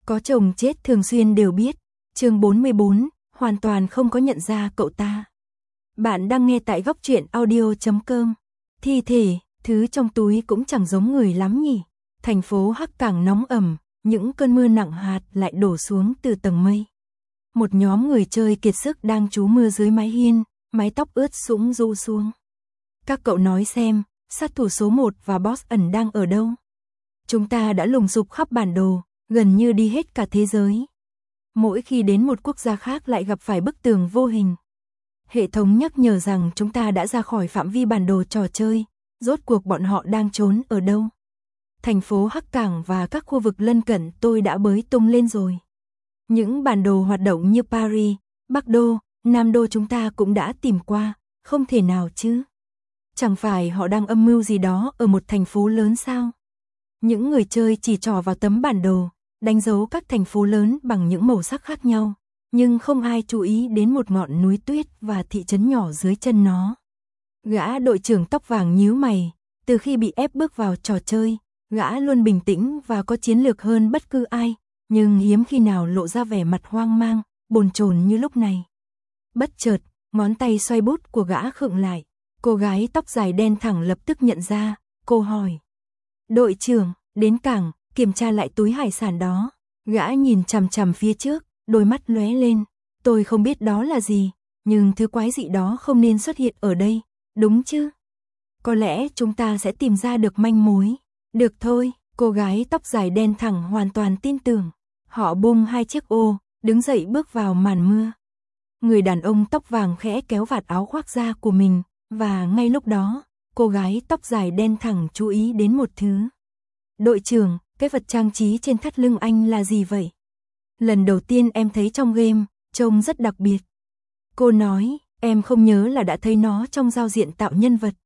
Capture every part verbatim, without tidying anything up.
Có chồng chết thường xuyên đều biết. Chương bốn mươi bốn, hoàn toàn không có nhận ra cậu ta. Bạn đang nghe tại góc truyện audio chấm com. Thi thể, thứ trong túi cũng chẳng giống người lắm nhỉ. Thành phố Hắc Cảng nóng ẩm, những cơn mưa nặng hạt lại đổ xuống từ tầng mây. Một nhóm người chơi kiệt sức đang trú mưa dưới mái hiên, mái tóc ướt sũng rũ xuống. Các cậu nói xem, sát thủ số một và boss ẩn đang ở đâu? Chúng ta đã lùng sục khắp bản đồ, gần như đi hết cả thế giới. Mỗi khi đến một quốc gia khác lại gặp phải bức tường vô hình. Hệ thống nhắc nhở rằng chúng ta đã ra khỏi phạm vi bản đồ trò chơi, rốt cuộc bọn họ đang trốn ở đâu? Thành phố Hắc Cảng và các khu vực lân cận tôi đã bới tung lên rồi. Những bản đồ hoạt động như Paris, Bắc Đô, Nam Đô chúng ta cũng đã tìm qua, không thể nào chứ. Chẳng phải họ đang âm mưu gì đó ở một thành phố lớn sao? Những người chơi chỉ trỏ vào tấm bản đồ, đánh dấu các thành phố lớn bằng những màu sắc khác nhau, nhưng không ai chú ý đến một ngọn núi tuyết và thị trấn nhỏ dưới chân nó. Gã đội trưởng tóc vàng nhíu mày, từ khi bị ép bước vào trò chơi, gã luôn bình tĩnh và có chiến lược hơn bất cứ ai, nhưng hiếm khi nào lộ ra vẻ mặt hoang mang, bồn chồn như lúc này. Bất chợt, ngón tay xoay bút của gã khựng lại, cô gái tóc dài đen thẳng lập tức nhận ra, cô hỏi. Đội trưởng, đến cảng, kiểm tra lại túi hải sản đó. Gã nhìn chằm chằm phía trước, đôi mắt lóe lên. Tôi không biết đó là gì, nhưng thứ quái dị đó không nên xuất hiện ở đây, đúng chứ? Có lẽ chúng ta sẽ tìm ra được manh mối. Được thôi, cô gái tóc dài đen thẳng hoàn toàn tin tưởng. Họ bung hai chiếc ô, đứng dậy bước vào màn mưa. Người đàn ông tóc vàng khẽ kéo vạt áo khoác da của mình, và ngay lúc đó, cô gái tóc dài đen thẳng chú ý đến một thứ. Đội trưởng, cái vật trang trí trên thắt lưng anh là gì vậy? Lần đầu tiên em thấy trong game, trông rất đặc biệt. Cô nói, em không nhớ là đã thấy nó trong giao diện tạo nhân vật.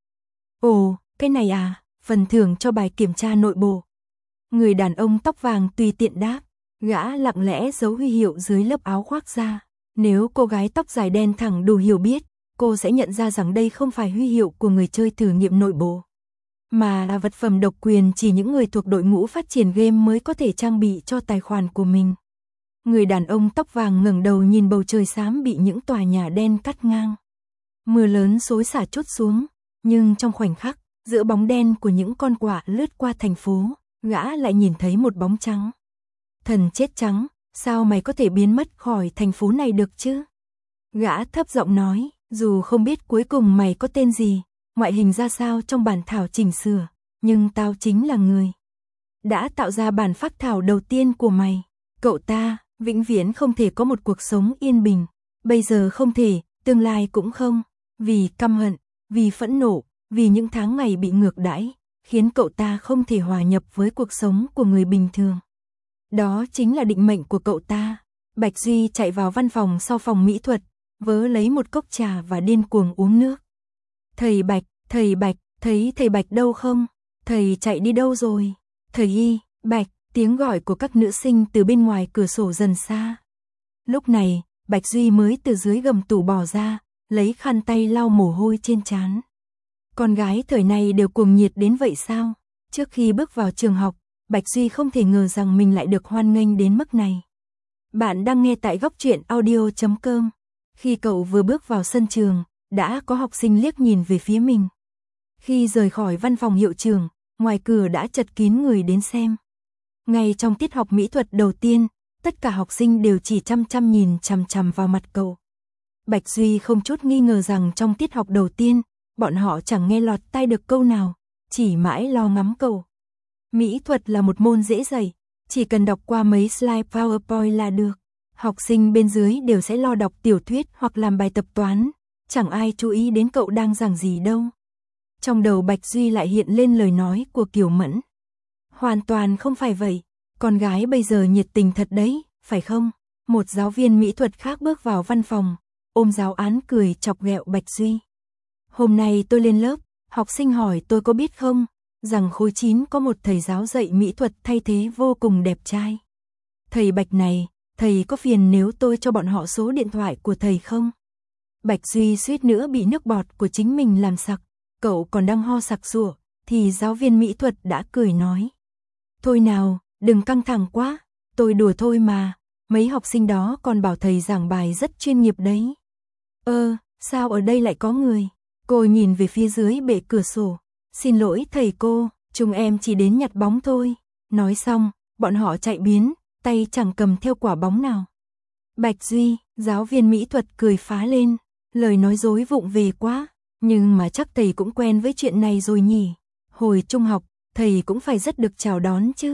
Ồ, cái này à, phần thưởng cho bài kiểm tra nội bộ. Người đàn ông tóc vàng tùy tiện đáp, gã lặng lẽ giấu huy hiệu dưới lớp áo khoác da. Nếu cô gái tóc dài đen thẳng đủ hiểu biết, cô sẽ nhận ra rằng đây không phải huy hiệu của người chơi thử nghiệm nội bộ, mà là vật phẩm độc quyền chỉ những người thuộc đội ngũ phát triển game mới có thể trang bị cho tài khoản của mình. Người đàn ông tóc vàng ngẩng đầu nhìn bầu trời xám bị những tòa nhà đen cắt ngang. Mưa lớn xối xả trút xuống, nhưng trong khoảnh khắc, giữa bóng đen của những con quạ lướt qua thành phố, gã lại nhìn thấy một bóng trắng. Thần chết trắng, sao mày có thể biến mất khỏi thành phố này được chứ? Gã thấp giọng nói, dù không biết cuối cùng mày có tên gì, ngoại hình ra sao trong bản thảo chỉnh sửa, nhưng tao chính là người đã tạo ra bản phác thảo đầu tiên của mày. Cậu ta, vĩnh viễn không thể có một cuộc sống yên bình. Bây giờ không thể, tương lai cũng không. Vì căm hận, vì phẫn nộ, vì những tháng ngày bị ngược đãi, khiến cậu ta không thể hòa nhập với cuộc sống của người bình thường. Đó chính là định mệnh của cậu ta. Bạch Duy chạy vào văn phòng sau phòng mỹ thuật, vớ lấy một cốc trà và điên cuồng uống nước. Thầy Bạch, thầy Bạch, thấy thầy Bạch đâu không? Thầy chạy đi đâu rồi? Thầy Y, Bạch, tiếng gọi của các nữ sinh từ bên ngoài cửa sổ dần xa. Lúc này, Bạch Duy mới từ dưới gầm tủ bò ra, lấy khăn tay lau mồ hôi trên trán. Con gái thời này đều cuồng nhiệt đến vậy sao? Trước khi bước vào trường học, Bạch Duy không thể ngờ rằng mình lại được hoan nghênh đến mức này. Bạn đang nghe tại góc truyện audio chấm com. Khi cậu vừa bước vào sân trường, đã có học sinh liếc nhìn về phía mình. Khi rời khỏi văn phòng hiệu trưởng, ngoài cửa đã chật kín người đến xem. Ngay trong tiết học mỹ thuật đầu tiên, tất cả học sinh đều chỉ chăm chăm nhìn chằm chằm vào mặt cậu. Bạch Duy không chút nghi ngờ rằng trong tiết học đầu tiên, bọn họ chẳng nghe lọt tai được câu nào, chỉ mãi lo ngắm cậu. Mỹ thuật là một môn dễ dạy, chỉ cần đọc qua mấy slide PowerPoint là được. Học sinh bên dưới đều sẽ lo đọc tiểu thuyết hoặc làm bài tập toán, chẳng ai chú ý đến cậu đang giảng gì đâu. Trong đầu Bạch Duy lại hiện lên lời nói của Kiều Mẫn. Hoàn toàn không phải vậy, con gái bây giờ nhiệt tình thật đấy, phải không? Một giáo viên mỹ thuật khác bước vào văn phòng, ôm giáo án cười chọc ghẹo Bạch Duy. Hôm nay tôi lên lớp, học sinh hỏi tôi có biết không, rằng khối chín có một thầy giáo dạy mỹ thuật thay thế vô cùng đẹp trai. Thầy Bạch này, thầy có phiền nếu tôi cho bọn họ số điện thoại của thầy không? Bạch Duy suýt nữa bị nước bọt của chính mình làm sặc, cậu còn đang ho sặc sụa, thì giáo viên mỹ thuật đã cười nói. Thôi nào, đừng căng thẳng quá, tôi đùa thôi mà, mấy học sinh đó còn bảo thầy giảng bài rất chuyên nghiệp đấy. Ơ, sao ở đây lại có người? Cô nhìn về phía dưới bệ cửa sổ. Xin lỗi thầy cô, chúng em chỉ đến nhặt bóng thôi. Nói xong, bọn họ chạy biến, tay chẳng cầm theo quả bóng nào. Bạch Duy, giáo viên mỹ thuật cười phá lên, lời nói dối vụng về quá, nhưng mà chắc thầy cũng quen với chuyện này rồi nhỉ. Hồi trung học, thầy cũng phải rất được chào đón chứ.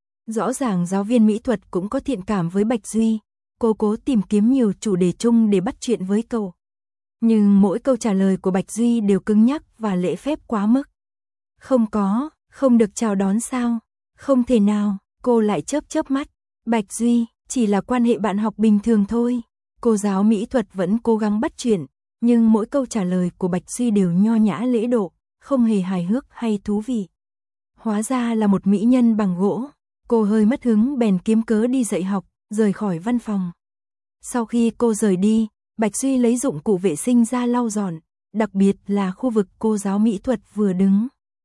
Rõ ràng giáo viên mỹ thuật cũng có thiện cảm với Bạch Duy, cô cố tìm kiếm nhiều chủ đề chung để bắt chuyện với cậu. Nhưng mỗi câu trả lời của Bạch Duy đều cứng nhắc và lễ phép quá mức. Không có, không được chào đón sao? Không thể nào, cô lại chớp chớp mắt. Bạch Duy, chỉ là quan hệ bạn học bình thường thôi. Cô giáo mỹ thuật vẫn cố gắng bắt chuyện, nhưng mỗi câu trả lời của Bạch Duy đều nho nhã lễ độ, không hề hài hước hay thú vị. Hóa ra là một mỹ nhân bằng gỗ. Cô hơi mất hứng bèn kiếm cớ đi dạy học, rời khỏi văn phòng. Sau khi cô rời đi, Bạch Duy lấy dụng cụ vệ sinh ra lau dọn, đặc biệt là khu vực cô giáo mỹ thuật vừa đứng.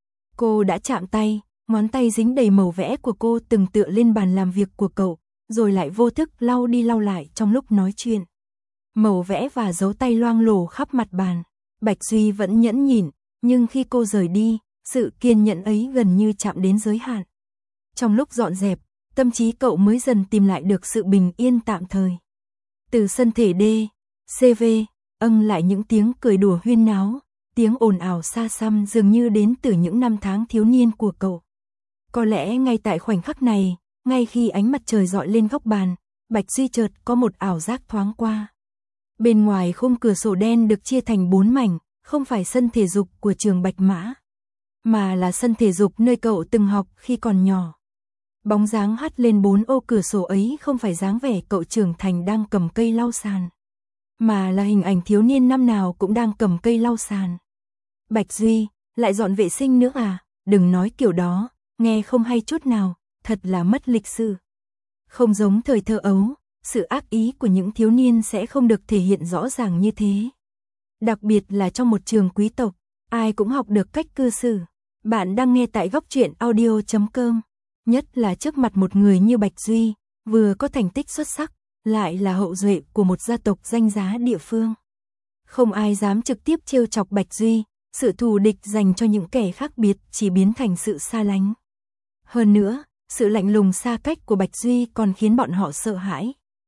Cô đã chạm tay, ngón tay dính đầy màu vẽ của cô từng tựa lên bàn làm việc của cậu, rồi lại vô thức lau đi lau lại trong lúc nói chuyện. Màu vẽ và dấu tay loang lổ khắp mặt bàn. Bạch Duy vẫn nhẫn nhịn, nhưng khi cô rời đi, sự kiên nhẫn ấy gần như chạm đến giới hạn. Trong lúc dọn dẹp, tâm trí cậu mới dần tìm lại được sự bình yên tạm thời. Từ sân thể D, xê vê, âng lại những tiếng cười đùa huyên náo, tiếng ồn ào xa xăm dường như đến từ những năm tháng thiếu niên của cậu. Có lẽ ngay tại khoảnh khắc này, ngay khi ánh mặt trời dọi lên góc bàn, Bạch Duy chợt có một ảo giác thoáng qua. Bên ngoài khung cửa sổ đen được chia thành bốn mảnh, không phải sân thể dục của trường Bạch Mã, mà là sân thể dục nơi cậu từng học khi còn nhỏ. Bóng dáng hắt lên bốn ô cửa sổ ấy không phải dáng vẻ cậu trưởng thành đang cầm cây lau sàn, mà là hình ảnh thiếu niên năm nào cũng đang cầm cây lau sàn. Bạch Duy, lại dọn vệ sinh nữa à? Đừng nói kiểu đó, nghe không hay chút nào, thật là mất lịch sự. Không giống thời thơ ấu, sự ác ý của những thiếu niên sẽ không được thể hiện rõ ràng như thế. Đặc biệt là trong một trường quý tộc, ai cũng học được cách cư xử. Bạn đang nghe tại góc truyện audio chấm com. Nhất là trước mặt một người như Bạch Duy, vừa có thành tích xuất sắc, lại là hậu duệ của một gia tộc danh giá địa phương. Không ai dám trực tiếp trêu chọc Bạch Duy, sự thù địch dành cho những kẻ khác biệt chỉ biến thành sự xa lánh. Hơn nữa, sự lạnh lùng xa cách của Bạch Duy còn khiến bọn họ sợ hãi.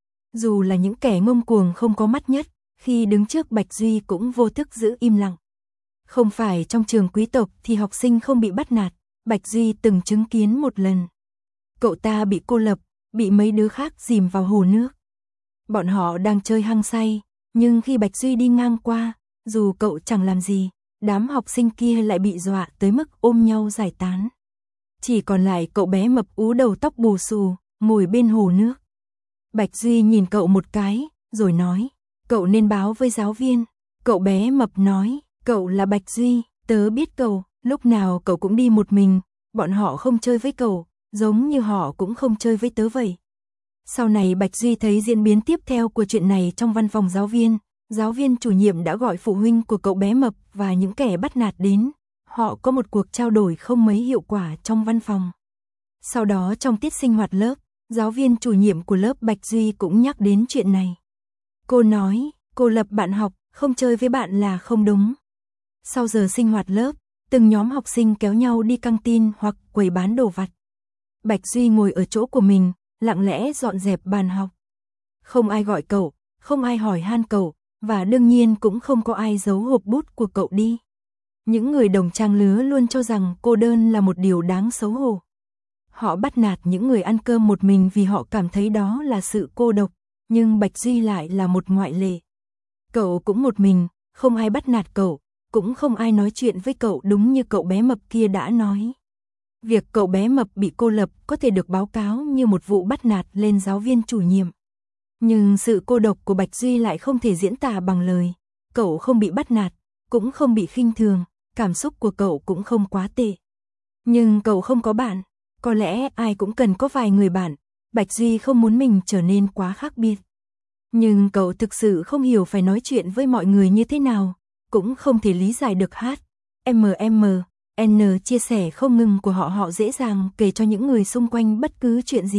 Dù là những kẻ ngông cuồng không có mắt nhất, khi đứng trước Bạch Duy cũng vô thức giữ im lặng. Không phải trong trường quý tộc thì học sinh không bị bắt nạt, Bạch Duy từng chứng kiến một lần. Cậu ta bị cô lập, bị mấy đứa khác dìm vào hồ nước. Bọn họ đang chơi hăng say, nhưng khi Bạch Duy đi ngang qua, dù cậu chẳng làm gì, đám học sinh kia lại bị dọa tới mức ôm nhau giải tán. Chỉ còn lại cậu bé mập ú đầu tóc bù xù, ngồi bên hồ nước. Bạch Duy nhìn cậu một cái, rồi nói, cậu nên báo với giáo viên. Cậu bé mập nói, cậu là Bạch Duy, tớ biết cậu, lúc nào cậu cũng đi một mình, bọn họ không chơi với cậu, giống như họ cũng không chơi với tớ vậy. Sau này Bạch Duy thấy diễn biến tiếp theo của chuyện này trong văn phòng giáo viên, giáo viên chủ nhiệm đã gọi phụ huynh của cậu bé mập và những kẻ bắt nạt đến. Họ có một cuộc trao đổi không mấy hiệu quả trong văn phòng. Sau đó trong tiết sinh hoạt lớp, giáo viên chủ nhiệm của lớp Bạch Duy cũng nhắc đến chuyện này. Cô nói, cô lập bạn học, không chơi với bạn là không đúng. Sau giờ sinh hoạt lớp, từng nhóm học sinh kéo nhau đi căng tin hoặc quầy bán đồ vặt. Bạch Duy ngồi ở chỗ của mình, lặng lẽ dọn dẹp bàn học. Không ai gọi cậu, không ai hỏi han cậu, và đương nhiên cũng không có ai giấu hộp bút của cậu đi. Những người đồng trang lứa luôn cho rằng cô đơn là một điều đáng xấu hổ. Họ bắt nạt những người ăn cơm một mình vì họ cảm thấy đó là sự cô độc, nhưng Bạch Duy lại là một ngoại lệ. Cậu cũng một mình, không ai bắt nạt cậu, cũng không ai nói chuyện với cậu đúng như cậu bé mập kia đã nói. Việc cậu bé mập bị cô lập có thể được báo cáo như một vụ bắt nạt lên giáo viên chủ nhiệm. Nhưng sự cô độc của Bạch Duy lại không thể diễn tả bằng lời. Cậu không bị bắt nạt, cũng không bị khinh thường, cảm xúc của cậu cũng không quá tệ. Nhưng cậu không có bạn, có lẽ ai cũng cần có vài người bạn, Bạch Duy không muốn mình trở nên quá khác biệt. Nhưng cậu thực sự không hiểu phải nói chuyện với mọi người như thế nào, cũng không thể lý giải được hát, em em, en chia sẻ không ngừng của họ họ dễ dàng kể cho những người xung quanh bất cứ chuyện gì.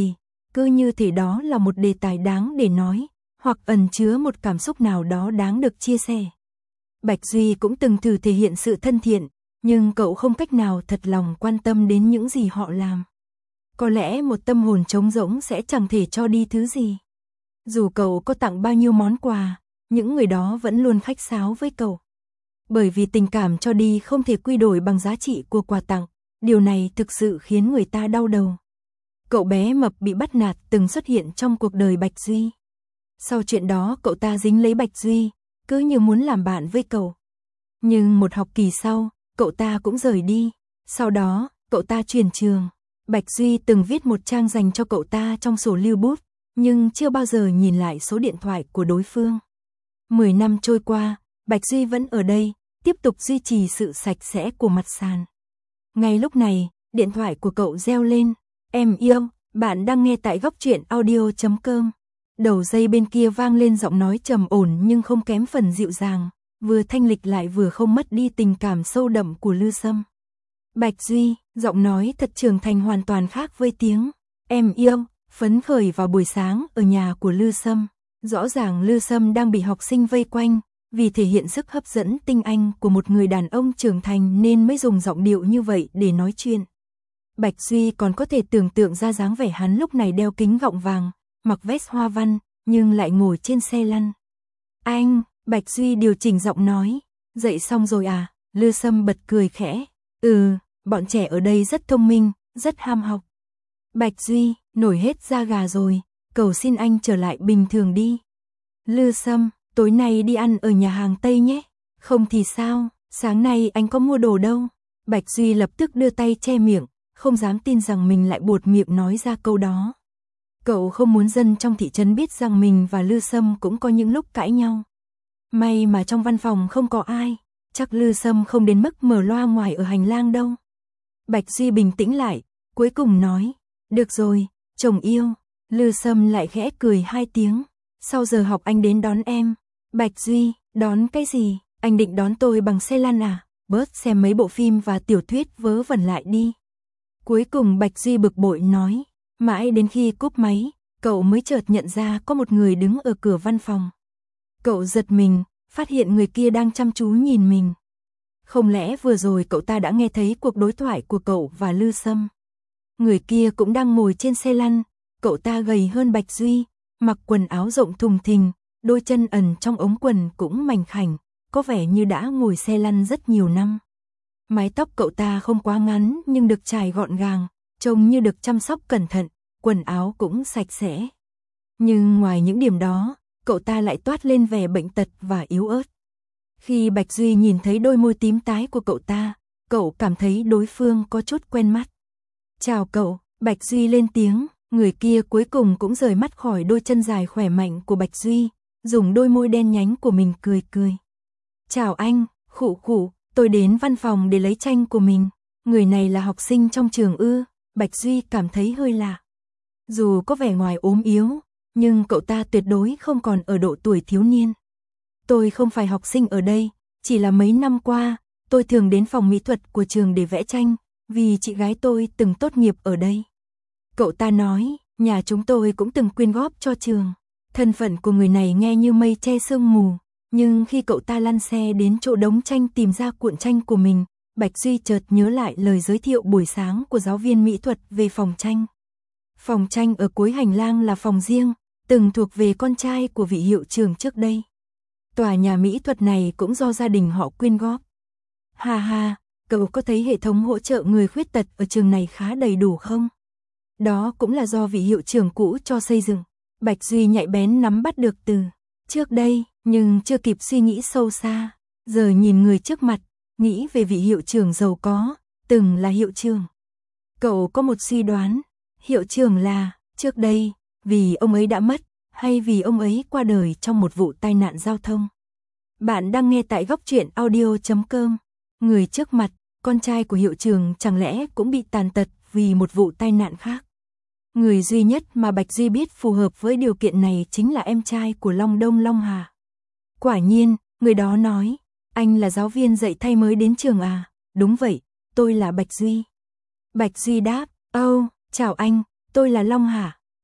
cứ như thể đó là một đề tài đáng để nói, hoặc ẩn chứa một cảm xúc nào đó đáng được chia sẻ. Bạch Duy cũng từng thử thể hiện sự thân thiện, nhưng cậu không cách nào thật lòng quan tâm đến những gì họ làm. Có lẽ một tâm hồn trống rỗng sẽ chẳng thể cho đi thứ gì. Dù cậu có tặng bao nhiêu món quà, những người đó vẫn luôn khách sáo với cậu. Bởi vì tình cảm cho đi không thể quy đổi bằng giá trị của quà tặng, điều này thực sự khiến người ta đau đầu. Cậu bé mập bị bắt nạt từng xuất hiện trong cuộc đời Bạch Duy. Sau chuyện đó cậu ta dính lấy Bạch Duy, cứ như muốn làm bạn với cậu. Nhưng một học kỳ sau, cậu ta cũng rời đi. Sau đó, cậu ta chuyển trường. Bạch Duy từng viết một trang dành cho cậu ta trong sổ lưu bút, nhưng chưa bao giờ nhìn lại số điện thoại của đối phương. Mười năm trôi qua, Bạch Duy vẫn ở đây, tiếp tục duy trì sự sạch sẽ của mặt sàn. Ngay lúc này, điện thoại của cậu reo lên. Em yêu, bạn đang nghe tại góc truyện audio chấm com. Đầu dây bên kia vang lên giọng nói trầm ổn nhưng không kém phần dịu dàng, vừa thanh lịch lại vừa không mất đi tình cảm sâu đậm của Lư Sâm. Bạch Duy, giọng nói thật trưởng thành hoàn toàn khác với tiếng em yêu, phấn khởi vào buổi sáng ở nhà của Lư Sâm. Rõ ràng Lư Sâm đang bị học sinh vây quanh, vì thể hiện sức hấp dẫn tinh anh của một người đàn ông trưởng thành nên mới dùng giọng điệu như vậy để nói chuyện. Bạch Duy còn có thể tưởng tượng ra dáng vẻ hắn lúc này đeo kính gọng vàng, mặc vest hoa văn, nhưng lại ngồi trên xe lăn. Anh, Bạch Duy điều chỉnh giọng nói, dậy xong rồi à? Lư Sâm bật cười khẽ. Ừ, bọn trẻ ở đây rất thông minh, rất ham học. Bạch Duy, nổi hết da gà rồi, cầu xin anh trở lại bình thường đi. Lư Sâm, tối nay đi ăn ở nhà hàng Tây nhé. Không thì sao, sáng nay anh có mua đồ đâu. Bạch Duy lập tức đưa tay che miệng, không dám tin rằng mình lại buột miệng nói ra câu đó. Cậu không muốn dân trong thị trấn biết rằng mình và Lư Sâm cũng có những lúc cãi nhau. May mà trong văn phòng không có ai, chắc Lư Sâm không đến mức mở loa ngoài ở hành lang đâu. Bạch Duy bình tĩnh lại, cuối cùng nói, được rồi, chồng yêu. Lư Sâm lại khẽ cười hai tiếng, sau giờ học anh đến đón em. Bạch Duy, đón cái gì, anh định đón tôi bằng xe lăn à? Bớt xem mấy bộ phim và tiểu thuyết vớ vẩn lại đi. Cuối cùng Bạch Duy bực bội nói, mãi đến khi cúp máy, cậu mới chợt nhận ra có một người đứng ở cửa văn phòng. Cậu giật mình, phát hiện người kia đang chăm chú nhìn mình. Không lẽ vừa rồi cậu ta đã nghe thấy cuộc đối thoại của cậu và Lư Sâm? Người kia cũng đang ngồi trên xe lăn, cậu ta gầy hơn Bạch Duy, mặc quần áo rộng thùng thình, đôi chân ẩn trong ống quần cũng mảnh khảnh, có vẻ như đã ngồi xe lăn rất nhiều năm. Mái tóc cậu ta không quá ngắn nhưng được chải gọn gàng, trông như được chăm sóc cẩn thận, quần áo cũng sạch sẽ. Nhưng ngoài những điểm đó, cậu ta lại toát lên vẻ bệnh tật và yếu ớt. Khi Bạch Duy nhìn thấy đôi môi tím tái của cậu ta, cậu cảm thấy đối phương có chút quen mắt. Chào cậu, Bạch Duy lên tiếng, người kia cuối cùng cũng rời mắt khỏi đôi chân dài khỏe mạnh của Bạch Duy, dùng đôi môi đen nhánh của mình cười cười. Chào anh, khụ khụ, tôi đến văn phòng để lấy tranh của mình. Người này là học sinh trong trường ư? Bạch Duy cảm thấy hơi lạ. Dù có vẻ ngoài ốm yếu, nhưng cậu ta tuyệt đối không còn ở độ tuổi thiếu niên. Tôi không phải học sinh ở đây, chỉ là mấy năm qua, tôi thường đến phòng mỹ thuật của trường để vẽ tranh, vì chị gái tôi từng tốt nghiệp ở đây. Cậu ta nói, nhà chúng tôi cũng từng quyên góp cho trường. Thân phận của người này nghe như mây che sương mù, nhưng khi cậu ta lăn xe đến chỗ đống tranh tìm ra cuộn tranh của mình, Bạch Duy chợt nhớ lại lời giới thiệu buổi sáng của giáo viên mỹ thuật về phòng tranh. Phòng tranh ở cuối hành lang là phòng riêng, từng thuộc về con trai của vị hiệu trưởng trước đây. Tòa nhà mỹ thuật này cũng do gia đình họ quyên góp. Ha ha, cậu có thấy hệ thống hỗ trợ người khuyết tật ở trường này khá đầy đủ không? Đó cũng là do vị hiệu trưởng cũ cho xây dựng. Bạch Duy nhạy bén nắm bắt được từ trước đây, nhưng chưa kịp suy nghĩ sâu xa. Giờ nhìn người trước mặt, nghĩ về vị hiệu trưởng giàu có, từng là hiệu trưởng. Cậu có một suy đoán, hiệu trưởng là, trước đây, vì ông ấy đã mất, hay vì ông ấy qua đời trong một vụ tai nạn giao thông. Bạn đang nghe tại góc truyện audio chấm com. Người trước mặt, con trai của hiệu trưởng chẳng lẽ cũng bị tàn tật vì một vụ tai nạn khác. Người duy nhất mà Bạch Duy biết phù hợp với điều kiện này chính là em trai của Long Đông Long Hà. Quả nhiên, người đó nói, anh là giáo viên dạy thay mới đến trường à? Đúng vậy, tôi là Bạch Duy. Bạch Duy đáp, âu, oh, chào anh, tôi là Long Hà.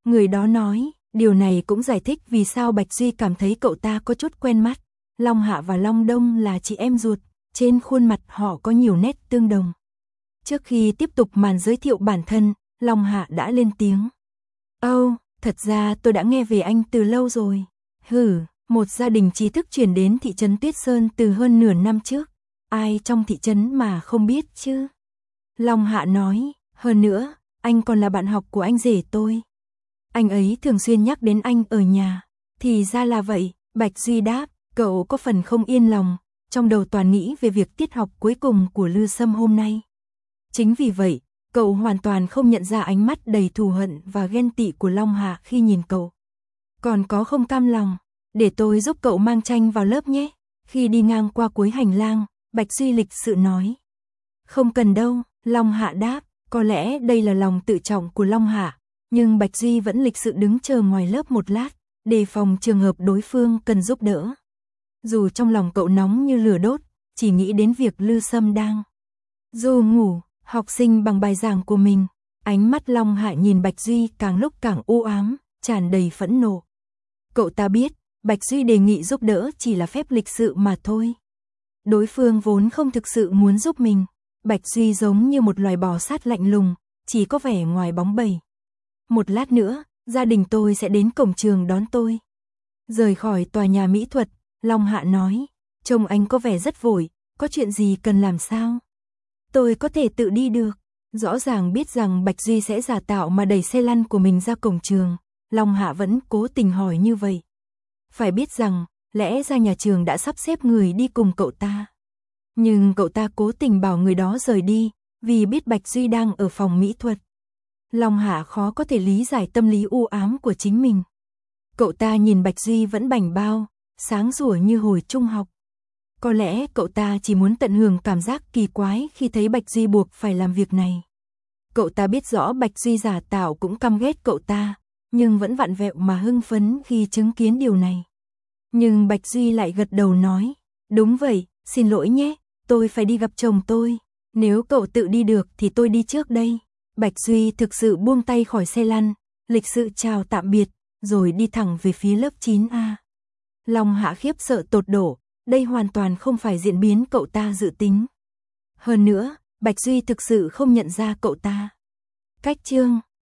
Người đó nói, điều này cũng giải thích vì sao Bạch Duy cảm thấy cậu ta có chút quen mắt. Long Hạ và Long Đông là chị em ruột, trên khuôn mặt họ có nhiều nét tương đồng. Trước khi tiếp tục màn giới thiệu bản thân, Long Hạ đã lên tiếng. Âu, oh, thật ra tôi đã nghe về anh từ lâu rồi. Hử, một gia đình trí thức chuyển đến thị trấn Tuyết Sơn từ hơn nửa năm trước. Ai trong thị trấn mà không biết chứ? Long Hạ nói, hơn nữa, anh còn là bạn học của anh rể tôi. Anh ấy thường xuyên nhắc đến anh ở nhà. Thì ra là vậy, Bạch Duy đáp, cậu có phần không yên lòng, trong đầu toàn nghĩ về việc tiết học cuối cùng của Lư Sâm hôm nay. Chính vì vậy, cậu hoàn toàn không nhận ra ánh mắt đầy thù hận và ghen tị của Long Hạ khi nhìn cậu. Còn có không cam lòng, để tôi giúp cậu mang tranh vào lớp nhé. Khi đi ngang qua cuối hành lang, Bạch Duy lịch sự nói. Không cần đâu, Long Hạ đáp, có lẽ đây là lòng tự trọng của Long Hạ, nhưng Bạch Duy vẫn lịch sự đứng chờ ngoài lớp một lát, đề phòng trường hợp đối phương cần giúp đỡ. Dù trong lòng cậu nóng như lửa đốt, chỉ nghĩ đến việc Lư Sâm đang dù ngủ, học sinh bằng bài giảng của mình. Ánh mắt Long Hạ nhìn Bạch Duy càng lúc càng u ám, tràn đầy phẫn nộ. Cậu ta biết, Bạch Duy đề nghị giúp đỡ chỉ là phép lịch sự mà thôi. Đối phương vốn không thực sự muốn giúp mình. Bạch Duy giống như một loài bò sát lạnh lùng, chỉ có vẻ ngoài bóng bẩy. Một lát nữa, gia đình tôi sẽ đến cổng trường đón tôi. Rời khỏi tòa nhà mỹ thuật, Long Hạ nói, trông anh có vẻ rất vội, có chuyện gì cần làm sao? Tôi có thể tự đi được. Rõ ràng biết rằng Bạch Duy sẽ giả tạo mà đẩy xe lăn của mình ra cổng trường, Long Hạ vẫn cố tình hỏi như vậy. Phải biết rằng, lẽ ra nhà trường đã sắp xếp người đi cùng cậu ta. Nhưng cậu ta cố tình bảo người đó rời đi, vì biết Bạch Duy đang ở phòng mỹ thuật. Long Hạ khó có thể lý giải tâm lý u ám của chính mình. Cậu ta nhìn Bạch Duy vẫn bảnh bao, sáng sủa như hồi trung học. Có lẽ cậu ta chỉ muốn tận hưởng cảm giác kỳ quái khi thấy Bạch Duy buộc phải làm việc này. Cậu ta biết rõ Bạch Duy giả tạo cũng căm ghét cậu ta, nhưng vẫn vặn vẹo mà hưng phấn khi chứng kiến điều này. Nhưng Bạch Duy lại gật đầu nói, đúng vậy, xin lỗi nhé, tôi phải đi gặp chồng tôi. Nếu cậu tự đi được thì tôi đi trước đây. Bạch Duy thực sự buông tay khỏi xe lăn, lịch sự chào tạm biệt, rồi đi thẳng về phía lớp chín A. Long Hạ khiếp sợ tột độ, đây hoàn toàn không phải diễn biến cậu ta dự tính. Hơn nữa, Bạch Duy thực sự không nhận ra cậu ta. Cách chương